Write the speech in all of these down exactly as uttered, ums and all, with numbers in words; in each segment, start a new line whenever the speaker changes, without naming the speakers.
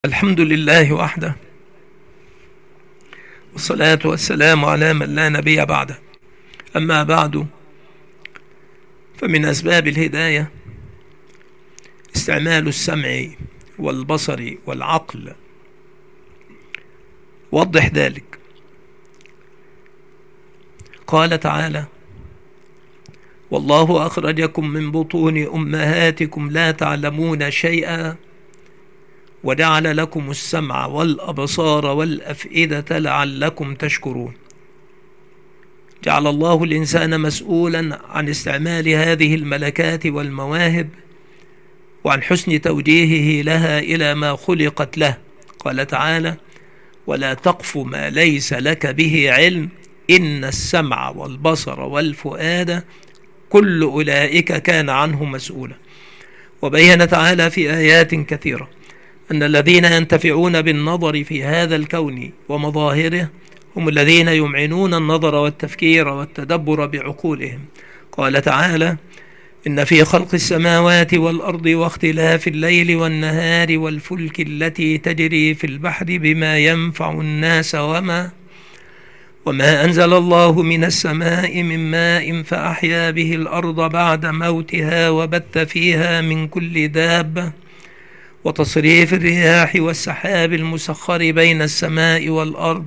الحمد لله وحده، والصلاة والسلام على من لا نبي بعده. أما بعد، فمن أسباب الهداية استعمال السمع والبصر والعقل. وضح ذلك. قال تعالى: والله أخرجكم من بطون أمهاتكم لا تعلمون شيئا وجعل لكم السمع والأبصار والأفئدة لعلكم تشكرون. جعل الله الإنسان مسؤولا عن استعمال هذه الملكات والمواهب وعن حسن توجيهه لها إلى ما خلقت له. قال تعالى: ولا تقف ما ليس لك به علم إن السمع والبصر والفؤاد كل أولئك كان عنه مسؤولا. وبين تعالى في آيات كثيرة أن الذين ينتفعون بالنظر في هذا الكون ومظاهره هم الذين يمعنون النظر والتفكير والتدبر بعقولهم. قال تعالى: إن في خلق السماوات والأرض واختلاف الليل والنهار والفلك التي تجري في البحر بما ينفع الناس وما وما أنزل الله من السماء من ماء فأحيا به الأرض بعد موتها وبث فيها من كل دابة وتصريف الرياح والسحاب المسخر بين السماء والأرض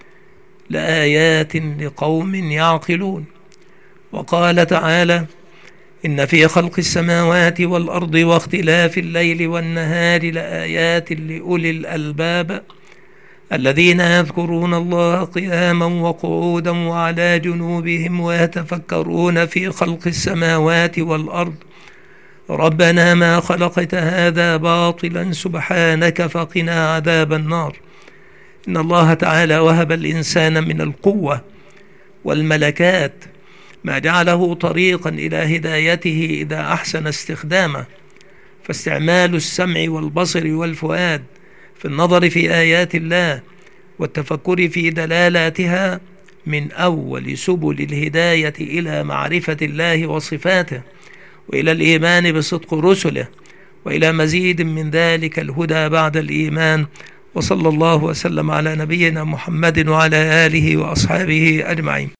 لآيات لقوم يعقلون. وقال تعالى: إن في خلق السماوات والأرض واختلاف الليل والنهار لآيات لأولي الألباب الذين يذكرون الله قياما وقعودا وعلى جنوبهم ويتفكرون في خلق السماوات والأرض ربنا ما خلقت هذا باطلا سبحانك فقنا عذاب النار. إن الله تعالى وهب الإنسان من القوة والملكات ما جعله طريقا إلى هدايته إذا أحسن استخدامه. فاستعمال السمع والبصر والفؤاد في النظر في آيات الله والتفكر في دلالاتها من أول سبل الهداية إلى معرفة الله وصفاته وإلى الإيمان بصدق رسله وإلى مزيد من ذلك الهدى بعد الإيمان. وصلى الله وسلم على نبينا محمد وعلى آله وأصحابه أجمعين.